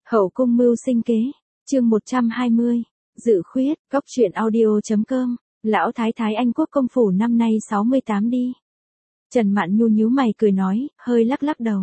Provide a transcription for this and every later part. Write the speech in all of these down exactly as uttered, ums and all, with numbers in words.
Hậu cung mưu sinh kế, chương một trăm hai mươi, dự khuyết, góc truyện audio.com, lão thái thái Anh quốc công phủ năm nay sáu mươi tám đi. Trần Mạn Nhu nhíu mày cười nói, hơi lắc lắc đầu.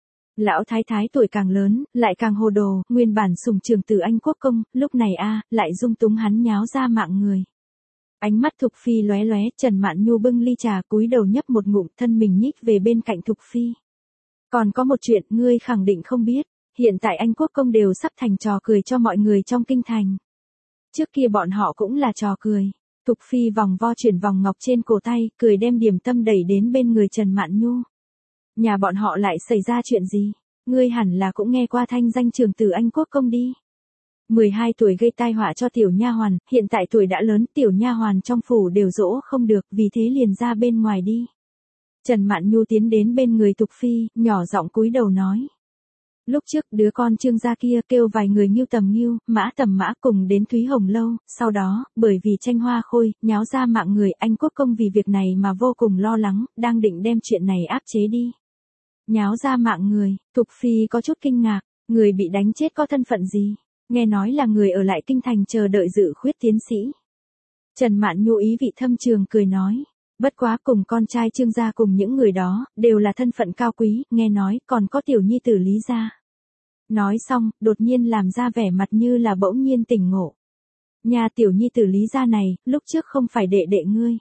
Lão thái thái tuổi càng lớn, lại càng hồ đồ, nguyên bản sùng trường tử Anh quốc công, lúc này a lại dung túng hắn nháo ra mạng người. Ánh mắt Thục Phi lóe lóe, Trần Mạn Nhu bưng ly trà cúi đầu nhấp một ngụm, thân mình nhích về bên cạnh Thục Phi. Còn có một chuyện, ngươi khẳng định không biết, hiện tại Anh quốc công đều sắp thành trò cười cho mọi người trong kinh thành. Trước kia bọn họ cũng là trò cười. Thục Phi vòng vo chuyển vòng ngọc trên cổ tay, cười đem điểm tâm đẩy đến bên người Trần Mạn Nhu. Nhà bọn họ lại xảy ra chuyện gì? Ngươi hẳn là cũng nghe qua thanh danh trường tử Anh quốc công đi. mười hai tuổi gây tai họa cho tiểu nha hoàn, hiện tại tuổi đã lớn, tiểu nha hoàn trong phủ đều dỗ không được, vì thế liền ra bên ngoài đi. Trần Mạn Nhu tiến đến bên người Thục Phi, nhỏ giọng cúi đầu nói. Lúc trước đứa con Trương gia kia kêu vài người Ngưu tầm Ngưu, Mã tầm Mã cùng đến Thúy Hồng lâu, sau đó, bởi vì tranh hoa khôi, nháo ra mạng người, Anh quốc công vì việc này mà vô cùng lo lắng, đang định đem chuyện này áp chế đi. Nháo ra mạng người, Thục Phi có chút kinh ngạc, người bị đánh chết có thân phận gì? Nghe nói là người ở lại kinh thành chờ đợi dự khuyết tiến sĩ. Trần Mạn Nhu ý vị thâm trường cười nói. Bất quá cùng con trai Trương gia cùng những người đó, đều là thân phận cao quý, nghe nói còn có tiểu nhi tử Lý gia. Nói xong, đột nhiên làm ra vẻ mặt như là bỗng nhiên tỉnh ngộ. Nhà tiểu nhi tử Lý gia này, lúc trước không phải đệ đệ ngươi.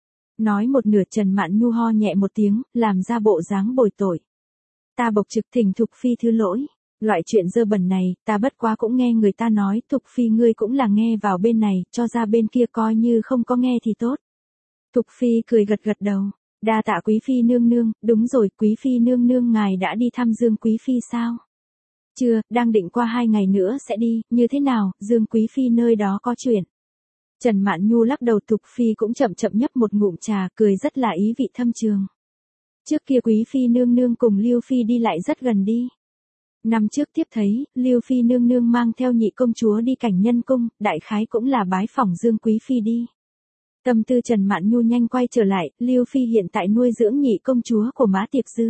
Nói một nửa Trần Mạn Nhu ho nhẹ một tiếng, làm ra bộ dáng bồi tội. Ta bộc trực thỉnh Thục Phi thứ lỗi. Loại chuyện dơ bẩn này, ta bất quá cũng nghe người ta nói, Thục Phi ngươi cũng là nghe vào bên này, cho ra bên kia coi như không có nghe thì tốt. Thục Phi cười gật gật đầu, đa tạ Quý Phi nương nương, đúng rồi, Quý Phi nương nương ngài đã đi thăm Dương Quý Phi sao? Chưa, đang định qua hai ngày nữa sẽ đi, như thế nào, Dương Quý Phi nơi đó có chuyện. Trần Mạn Nhu lắc đầu, Thục Phi cũng chậm chậm nhấp một ngụm trà, cười rất là ý vị thâm trường. Trước kia Quý Phi nương nương cùng Lưu Phi đi lại rất gần đi. Năm trước tiếp thấy, Lưu Phi nương nương mang theo nhị công chúa đi Cảnh Nhân cung, đại khái cũng là bái phỏng Dương Quý Phi đi. Tâm tư Trần Mạn Nhu nhanh quay trở lại, Lưu Phi hiện tại nuôi dưỡng nhị công chúa của Mã Tiệp Dư.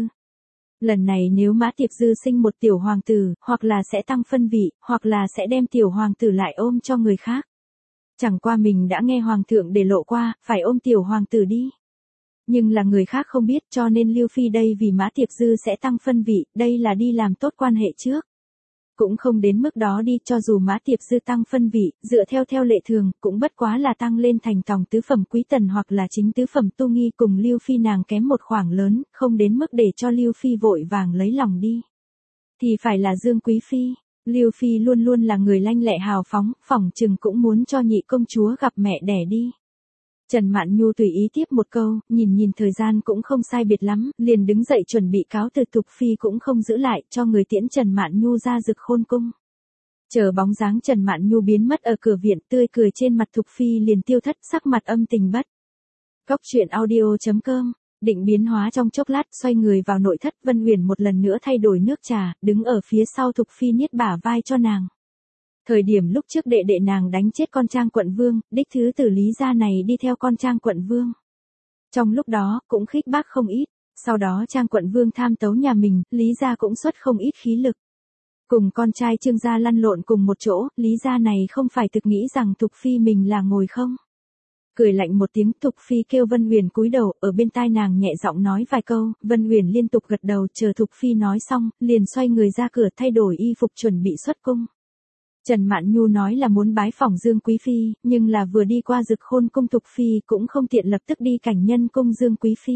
Lần này nếu Mã Tiệp Dư sinh một tiểu hoàng tử, hoặc là sẽ tăng phân vị, hoặc là sẽ đem tiểu hoàng tử lại ôm cho người khác. Chẳng qua mình đã nghe hoàng thượng để lộ qua, phải ôm tiểu hoàng tử đi. Nhưng là người khác không biết cho nên Lưu Phi đây vì Mã Tiệp Dư sẽ tăng phân vị, đây là đi làm tốt quan hệ trước. Cũng không đến mức đó đi, cho dù Mã Tiệp Dư tăng phân vị, dựa theo theo lệ thường, cũng bất quá là tăng lên thành tòng tứ phẩm quý tần hoặc là chính tứ phẩm tu nghi, cùng Lưu Phi nàng kém một khoảng lớn, không đến mức để cho Lưu Phi vội vàng lấy lòng đi. Thì phải là Dương Quý Phi, Lưu Phi luôn luôn là người lanh lẹ hào phóng, phỏng chừng cũng muốn cho nhị công chúa gặp mẹ đẻ đi. Trần Mạn Nhu tùy ý tiếp một câu, nhìn nhìn thời gian cũng không sai biệt lắm, liền đứng dậy chuẩn bị cáo từ, Thục Phi cũng không giữ lại, cho người tiễn Trần Mạn Nhu ra Dực Khôn cung. Chờ bóng dáng Trần Mạn Nhu biến mất ở cửa viện, tươi cười trên mặt Thục Phi liền tiêu thất, sắc mặt âm tình bất. Góc truyện audio.com, định biến hóa trong chốc lát, xoay người vào nội thất, Vân Uyển một lần nữa thay đổi nước trà, đứng ở phía sau Thục Phi niết bả vai cho nàng. Thời điểm lúc trước đệ đệ nàng đánh chết con Trang quận vương, đích thứ tử Lý gia này đi theo con Trang quận vương. Trong lúc đó, cũng khích bác không ít, sau đó Trang quận vương tham tấu nhà mình, Lý gia cũng xuất không ít khí lực. Cùng con trai Trương gia lăn lộn cùng một chỗ, Lý gia này không phải thực nghĩ rằng Thục Phi mình là ngồi không. Cười lạnh một tiếng, Thục Phi kêu Vân Uyển cúi đầu, ở bên tai nàng nhẹ giọng nói vài câu, Vân Uyển liên tục gật đầu, chờ Thục Phi nói xong, liền xoay người ra cửa thay đổi y phục chuẩn bị xuất cung. Trần Mạn Nhu nói là muốn bái phỏng Dương Quý Phi, nhưng là vừa đi qua Dực Khôn cung Thục Phi cũng không tiện lập tức đi Cảnh Nhân cung Dương Quý Phi.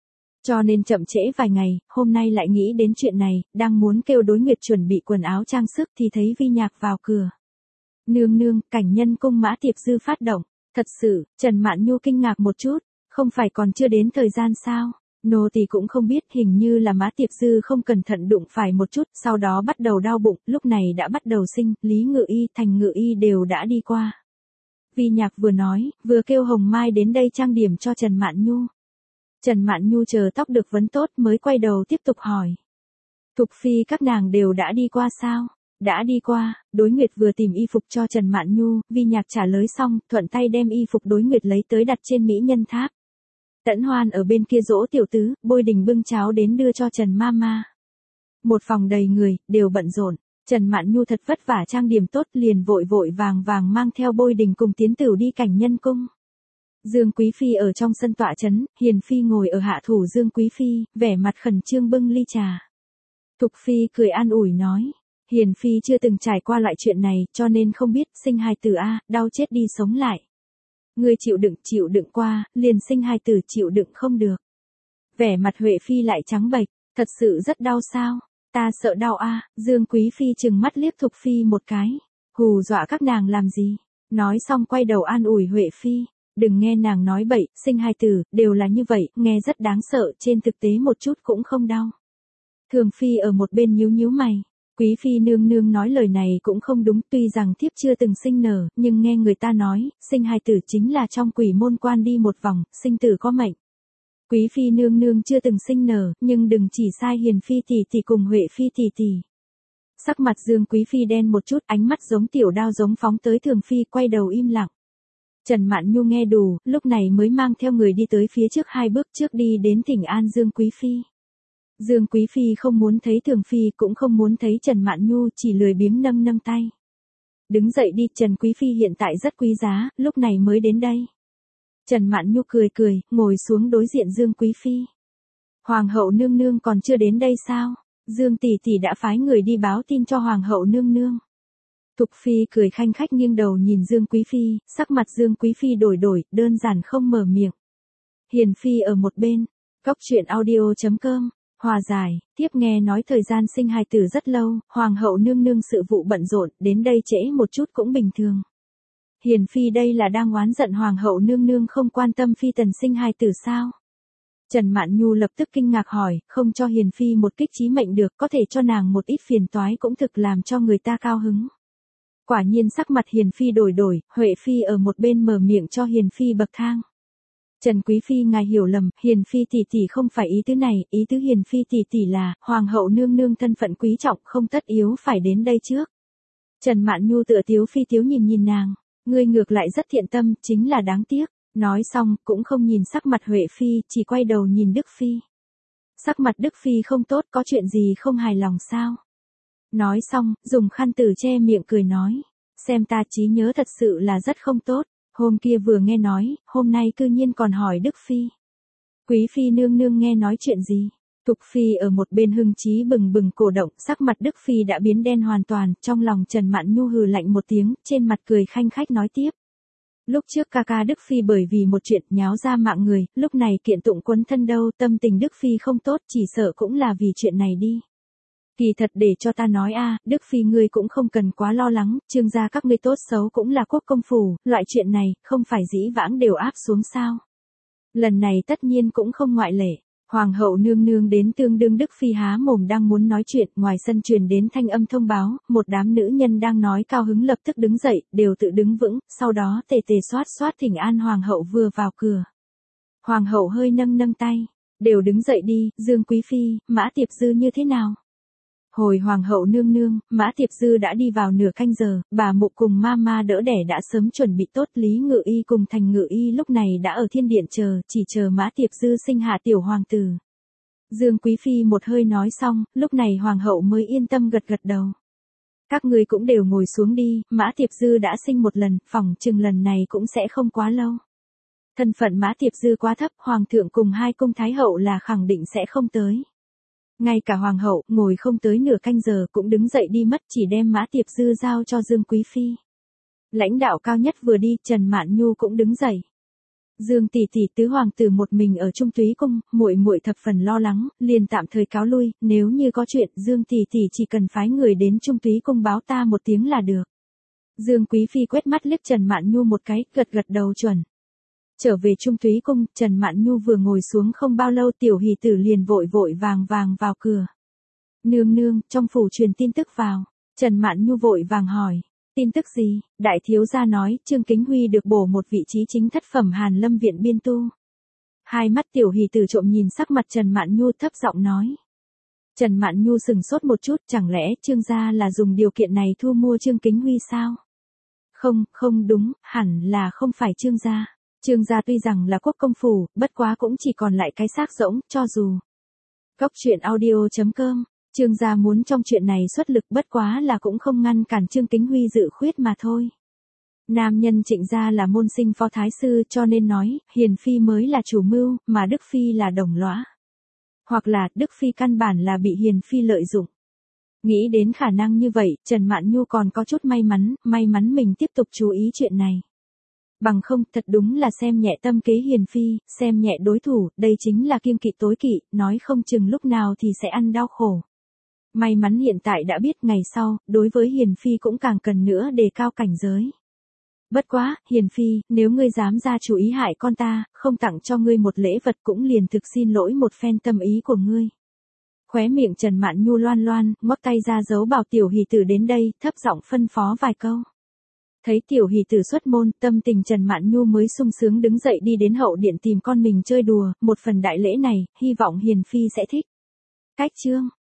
Cho nên chậm trễ vài ngày, hôm nay lại nghĩ đến chuyện này, đang muốn kêu Đối Nguyệt chuẩn bị quần áo trang sức thì thấy Vi Nhạc vào cửa. Nương nương, Cảnh Nhân cung Mã Tiệp Dư phát động, thật sự, Trần Mạn Nhu kinh ngạc một chút, không phải còn chưa đến thời gian sao? Nô tỳ cũng không biết, hình như là Mã Tiệp Dư không cẩn thận đụng phải một chút, sau đó bắt đầu đau bụng, lúc này đã bắt đầu sinh, Lý Ngự Y, Thành Ngự Y đều đã đi qua. Vi Nhạc vừa nói, vừa kêu Hồng Mai đến đây trang điểm cho Trần Mạn Nhu. Trần Mạn Nhu chờ tóc được vấn tốt mới quay đầu tiếp tục hỏi. Thục Phi các nàng đều đã đi qua sao? Đã đi qua, Đối Nguyệt vừa tìm y phục cho Trần Mạn Nhu, Vi Nhạc trả lời xong, thuận tay đem y phục Đối Nguyệt lấy tới đặt trên mỹ nhân tháp. Tẫn Hoan ở bên kia dỗ tiểu tứ, Bôi Đình bưng cháo đến đưa cho Trần Mama. Một phòng đầy người, đều bận rộn. Trần Mạn Nhu thật vất vả trang điểm tốt liền vội vội vàng vàng mang theo Bôi Đình cùng Tiến Tửu đi cảnh nhân cung. Dương Quý Phi ở trong sân tọa trấn, Hiền Phi ngồi ở hạ thủ Dương Quý Phi, vẻ mặt khẩn trương bưng ly trà. Thục Phi cười an ủi nói, Hiền Phi chưa từng trải qua loại chuyện này cho nên không biết sinh hài tử a, đau chết đi sống lại. Ngươi chịu đựng chịu đựng qua, liền sinh hài tử chịu đựng không được. Vẻ mặt Huệ Phi lại trắng bệch, thật sự rất đau sao, ta sợ đau a. Dương Quý Phi trừng mắt liếc Thục Phi một cái, hù dọa các nàng làm gì, nói xong quay đầu an ủi Huệ Phi. Đừng nghe nàng nói bậy, sinh hài tử, đều là như vậy, nghe rất đáng sợ, trên thực tế một chút cũng không đau. Thường Phi ở một bên nhíu nhíu mày, Quý Phi nương nương nói lời này cũng không đúng, tuy rằng thiếp chưa từng sinh nở, nhưng nghe người ta nói, sinh hài tử chính là trong quỷ môn quan đi một vòng, sinh tử có mệnh. Quý Phi nương nương chưa từng sinh nở, nhưng đừng chỉ sai Hiền Phi tỷ tỷ cùng Huệ Phi tỷ tỷ. Sắc mặt Dương Quý Phi đen một chút, ánh mắt giống tiểu đao giống phóng tới Thường Phi, quay đầu im lặng. Trần Mạn Nhu nghe đủ, lúc này mới mang theo người đi tới phía trước hai bước trước đi đến thỉnh an Dương Quý Phi. Dương Quý Phi không muốn thấy Thường Phi cũng không muốn thấy Trần Mạn Nhu, chỉ lười biếng nâng nâng tay. Đứng dậy đi, Trần Quý Phi hiện tại rất quý giá, lúc này mới đến đây. Trần Mạn Nhu cười cười, ngồi xuống đối diện Dương Quý Phi. Hoàng hậu nương nương còn chưa đến đây sao? Dương tỷ tỷ đã phái người đi báo tin cho Hoàng hậu nương nương. Thục Phi cười khanh khách nghiêng đầu nhìn Dương Quý Phi, sắc mặt Dương Quý Phi đổi đổi, đơn giản không mở miệng. Hiền Phi ở một bên, góc truyện audio chấm com, hòa giải, tiếp nghe nói thời gian sinh hài tử rất lâu, Hoàng hậu nương nương sự vụ bận rộn, đến đây trễ một chút cũng bình thường. Hiền Phi đây là đang oán giận Hoàng hậu nương nương không quan tâm Phi tần sinh hài tử sao? Trần Mạn Nhu lập tức kinh ngạc hỏi, không cho Hiền Phi một kích chí mệnh được, có thể cho nàng một ít phiền toái cũng thực làm cho người ta cao hứng. Quả nhiên sắc mặt Hiền Phi đổi đổi, Huệ Phi ở một bên mở miệng cho Hiền Phi bậc thang. Trần Quý Phi ngài hiểu lầm, Hiền Phi tỷ tỷ không phải ý tứ này, ý tứ Hiền Phi tỷ tỷ là, Hoàng hậu nương nương thân phận quý trọng không tất yếu phải đến đây trước. Trần Mạn Nhu tựa tiếu phi tiếu nhìn nhìn nàng, ngươi ngược lại rất thiện tâm, chính là đáng tiếc. Nói xong, cũng không nhìn sắc mặt Huệ Phi, chỉ quay đầu nhìn Đức Phi. Sắc mặt Đức Phi không tốt, có chuyện gì không hài lòng sao? Nói xong, dùng khăn tử che miệng cười nói, xem ta trí nhớ thật sự là rất không tốt, hôm kia vừa nghe nói, hôm nay cư nhiên còn hỏi Đức Phi. Quý Phi nương nương nghe nói chuyện gì? Thục Phi ở một bên hưng trí bừng bừng cổ động, sắc mặt Đức Phi đã biến đen hoàn toàn, trong lòng Trần Mạn Nhu hừ lạnh một tiếng, trên mặt cười khanh khách nói tiếp. Lúc trước ca ca Đức Phi bởi vì một chuyện nháo ra mạng người, lúc này kiện tụng quấn thân đâu, tâm tình Đức Phi không tốt, chỉ sợ cũng là vì chuyện này đi. Kỳ thật để cho ta nói a, Đức Phi ngươi cũng không cần quá lo lắng, Trương gia các ngươi tốt xấu cũng là quốc công phủ, loại chuyện này, không phải dĩ vãng đều áp xuống sao. Lần này tất nhiên cũng không ngoại lệ. Hoàng hậu nương nương đến tương đương Đức Phi há mồm đang muốn nói chuyện, ngoài sân truyền đến thanh âm thông báo, một đám nữ nhân đang nói cao hứng lập tức đứng dậy, đều tự đứng vững, sau đó tề tề xoát xoát thỉnh an Hoàng hậu vừa vào cửa. Hoàng hậu hơi nâng nâng tay, đều đứng dậy đi, Dương Quý Phi, Mã Tiệp Dư như thế nào? Hồi Hoàng hậu nương nương, Mã Tiệp Dư đã đi vào nửa canh giờ, bà mụ cùng ma ma đỡ đẻ đã sớm chuẩn bị tốt, Lý Ngự Y cùng Thành Ngự Y lúc này đã ở thiên điện chờ, chỉ chờ Mã Tiệp Dư sinh hạ tiểu hoàng tử. Dương Quý Phi một hơi nói xong, lúc này Hoàng hậu mới yên tâm gật gật đầu. Các ngươi cũng đều ngồi xuống đi, Mã Tiệp Dư đã sinh một lần, phỏng chừng lần này cũng sẽ không quá lâu. Thân phận Mã Tiệp Dư quá thấp, Hoàng thượng cùng hai cung thái hậu là khẳng định sẽ không tới. Ngay cả Hoàng hậu, ngồi không tới nửa canh giờ cũng đứng dậy đi mất, chỉ đem Mã Tiệp Dư giao cho Dương Quý Phi. Lãnh đạo cao nhất vừa đi, Trần Mạn Nhu cũng đứng dậy. Dương tỷ tỷ tứ hoàng tử một mình ở Trung Túy cung, muội muội thập phần lo lắng, liền tạm thời cáo lui, nếu như có chuyện, Dương tỷ tỷ chỉ cần phái người đến Trung Túy cung báo ta một tiếng là được. Dương Quý Phi quét mắt liếc Trần Mạn Nhu một cái, gật gật đầu chuẩn. Trở về Trung Túy cung, Trần Mạn Nhu vừa ngồi xuống không bao lâu, tiểu hỷ tử liền vội vội vàng vàng vào cửa. Nương nương, trong phủ truyền tin tức vào. Trần Mạn Nhu vội vàng hỏi. Tin tức gì? Đại thiếu gia nói, Trương Kính Huy được bổ một vị trí chính thất phẩm Hàn Lâm viện biên tu. Hai mắt tiểu hỷ tử trộm nhìn sắc mặt Trần Mạn Nhu thấp giọng nói. Trần Mạn Nhu sừng sốt một chút, chẳng lẽ Trương gia là dùng điều kiện này thu mua Trương Kính Huy sao? Không, không đúng, hẳn là không phải Trương gia. Trương gia tuy rằng là quốc công phủ, bất quá cũng chỉ còn lại cái xác rỗng, cho dù. Góc truyện audio chấm com Trương gia muốn trong chuyện này xuất lực bất quá là cũng không ngăn cản Trương Kính Huy dự khuyết mà thôi. Nam nhân Trịnh gia là môn sinh phó thái sư cho nên nói, Hiền Phi mới là chủ mưu, mà Đức Phi là đồng lõa. Hoặc là, Đức Phi căn bản là bị Hiền Phi lợi dụng. Nghĩ đến khả năng như vậy, Trần Mạn Nhu còn có chút may mắn, may mắn mình tiếp tục chú ý chuyện này. Bằng không, thật đúng là xem nhẹ tâm kế Hiền Phi, xem nhẹ đối thủ, đây chính là kiêng kỵ tối kỵ, nói không chừng lúc nào thì sẽ ăn đau khổ. May mắn hiện tại đã biết ngày sau, đối với Hiền Phi cũng càng cần nữa đề cao cảnh giới. Bất quá, Hiền Phi, nếu ngươi dám ra chủ ý hại con ta, không tặng cho ngươi một lễ vật cũng liền thực xin lỗi một phen tâm ý của ngươi. Khóe miệng Trần Mạn Nhu loan loan, ngoắc tay ra dấu bảo Tiểu Hỷ Tử đến đây, thấp giọng phân phó vài câu. Thấy Tiểu Hỷ Tử xuất môn, tâm tình Trần Mạn Nhu mới sung sướng đứng dậy đi đến hậu điện tìm con mình chơi đùa, một phần đại lễ này, hy vọng Hiền Phi sẽ thích. Cách chương